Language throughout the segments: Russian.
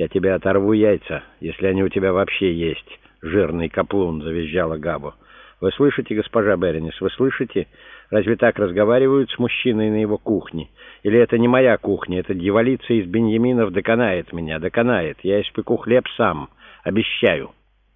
«Я тебе оторву яйца, если они у тебя вообще есть, жирный каплун», — завизжала Габо. «Вы слышите, госпожа Беренис, вы слышите? Разве так разговаривают с мужчиной на его кухне? Или это не моя кухня, эта дьяволица из Беньяминов доконает меня, доконает. Я испеку хлеб сам, обещаю».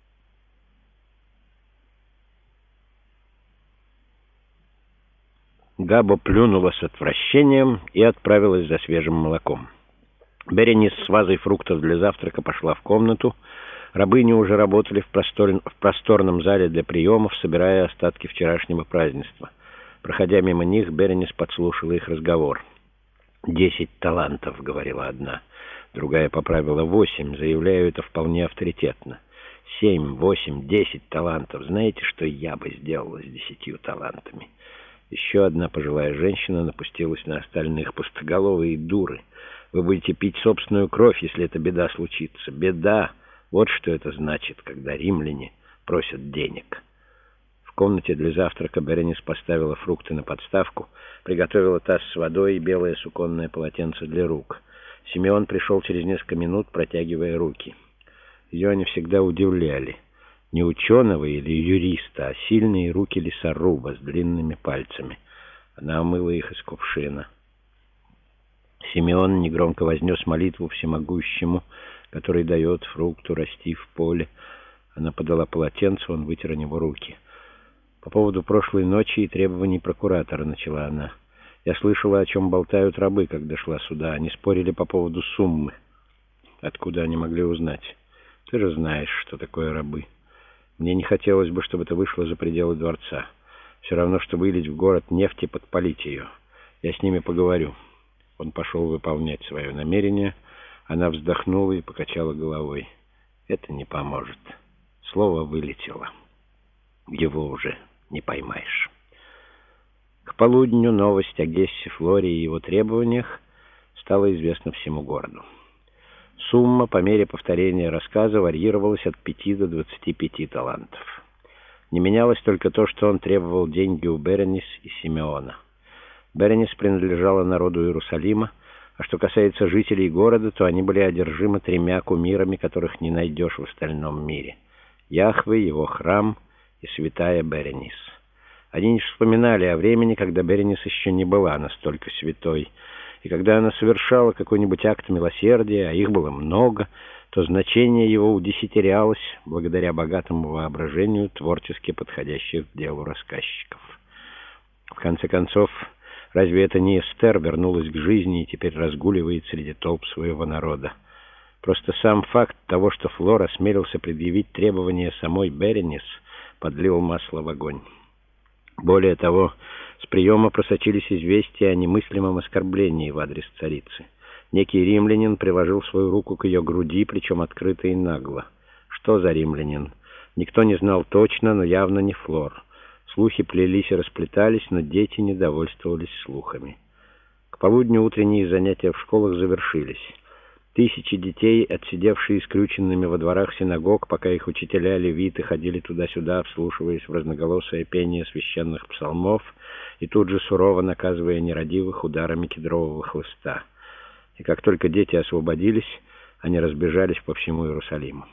Габо плюнула с отвращением и отправилась за свежим молоком. Беренис с вазой фруктов для завтрака пошла в комнату. Рабыни уже работали в просторном зале для приемов, собирая остатки вчерашнего празднества. Проходя мимо них, Беренис подслушала их разговор. 10 талантов», — говорила одна. Другая поправила: 8, заявляю это вполне авторитетно. 7, 8, 10 талантов. Знаете, что я бы сделала с 10 талантами? Еще одна пожилая женщина напустилась на остальных: пустоголовые дуры. Вы будете пить собственную кровь, если эта беда случится. Беда! Вот что это значит, когда римляне просят денег. В комнате для завтрака Беренис поставила фрукты на подставку, приготовила таз с водой и белое суконное полотенце для рук. Симеон пришел через несколько минут, протягивая руки. Ее они всегда удивляли. Не ученого или юриста, а сильные руки лесоруба с длинными пальцами. Она омыла их из кувшина. Симеон негромко вознес молитву всемогущему, который дает фрукту расти в поле. Она подала полотенце, он вытер о него руки. «По поводу прошлой ночи и требований прокуратора», — начала она. «Я слышала, о чем болтают рабы, когда шла сюда. Они спорили по поводу суммы». «Откуда они могли узнать? Ты же знаешь, что такое рабы. Мне не хотелось бы, чтобы это вышло за пределы дворца. Все равно, что вылить в город нефть и подпалить ее. Я с ними поговорю». Он пошел выполнять свое намерение. Она вздохнула и покачала головой. «Это не поможет». Слово вылетело. Его уже не поймаешь. К полудню новость о Гессе Флоре и его требованиях стала известна всему городу. Сумма по мере повторения рассказа варьировалась от 5 до 25 талантов. Не менялось только то, что он требовал деньги у Беренис и Симеона. Беренис принадлежала народу Иерусалима, а что касается жителей города, то они были одержимы 3 кумирами, которых не найдешь в остальном мире: Яхве, его храм и святая Беренис. Они не вспоминали о времени, когда Беренис еще не была настолько святой, и когда она совершала какой-нибудь акт милосердия, а их было много, то значение его удесятерялось благодаря богатому воображению творчески подходящих к делу рассказчиков. В конце концов, разве это не Эстер вернулась к жизни и теперь разгуливает среди толп своего народа? Просто сам факт того, что Флор осмелился предъявить требования самой Беренис, подлил масло в огонь. Более того, с приема просочились известия о немыслимом оскорблении в адрес царицы. Некий римлянин приложил свою руку к ее груди, причем открыто и нагло. Что за римлянин? Никто не знал точно, но явно не Флор. Слухи плелись и расплетались, но дети недовольствовались слухами. К полудню утренние занятия в школах завершились. Тысячи детей, отсидевшие скрюченными во дворах синагог, пока их учителя-левиты ходили туда-сюда, вслушиваясь в разноголосое пение священных псалмов и тут же сурово наказывая нерадивых ударами кедрового хлыста. И как только дети освободились, они разбежались по всему Иерусалиму.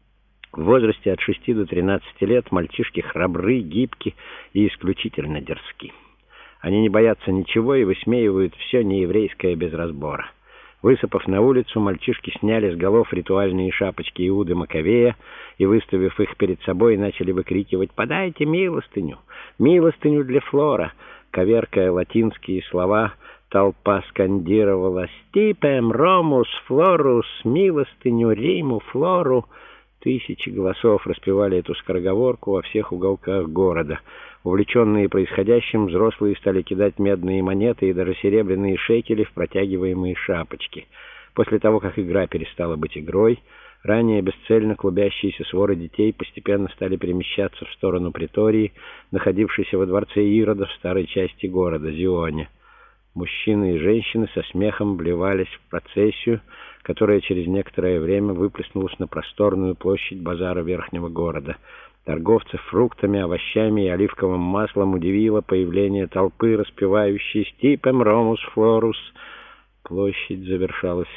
В возрасте от 6 до 13 лет мальчишки храбры, гибки и исключительно дерзки. Они не боятся ничего и высмеивают все нееврейское без разбора. Высыпав на улицу, мальчишки сняли с голов ритуальные шапочки Иуды Маковея и, выставив их перед собой, начали выкрикивать: «Подайте милостыню! Милостыню для Флора!» Коверкая латинские слова, толпа скандировала: «Стипем, Ромус, Флорус, милостыню Риму, Флору!» Тысячи голосов распевали эту скороговорку во всех уголках города. Увлеченные происходящим, взрослые стали кидать медные монеты и даже серебряные шекели в протягиваемые шапочки. После того, как игра перестала быть игрой, ранее бесцельно клубящиеся своры детей постепенно стали перемещаться в сторону притории, находившейся во дворце Ирода в старой части города, Зионе. Мужчины и женщины со смехом вливались в процессию, которая через некоторое время выплеснулась на просторную площадь базара верхнего города. Торговцев фруктами, овощами и оливковым маслом удивило появление толпы, распевающей «Стипем Ромус Флорус». Площадь завершалась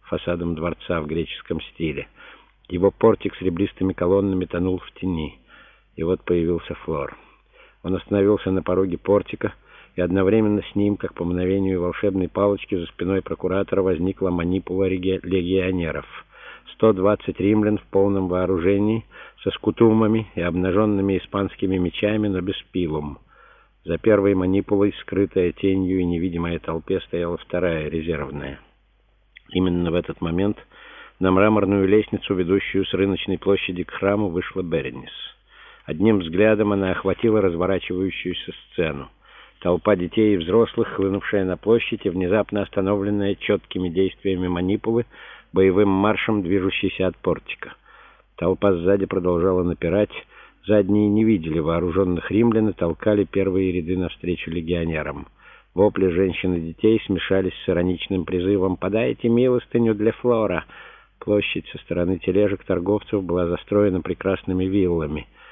фасадом дворца в греческом стиле. Его портик с ребристыми колоннами тонул в тени. И вот появился Флор. Он остановился на пороге портика, и одновременно с ним, как по мгновению волшебной палочки, за спиной прокуратора возникла манипула легионеров. 120 римлян в полном вооружении, со скутумами и обнаженными испанскими мечами, но без пилум. За первой манипулой, скрытая тенью и невидимая толпе, стояла вторая, резервная. Именно в этот момент на мраморную лестницу, ведущую с рыночной площади к храму, вышла Беренис. Одним взглядом она охватила разворачивающуюся сцену. Толпа детей и взрослых, хлынувшая на площадь и внезапно остановленная четкими действиями манипулы, боевым маршем, движущейся от портика. Толпа сзади продолжала напирать, задние не видели вооруженных римлян и толкали первые ряды навстречу легионерам. Вопли женщин и детей смешались с ироничным призывом «Подайте милостыню для Флора!». Площадь со стороны тележек торговцев была застроена прекрасными виллами.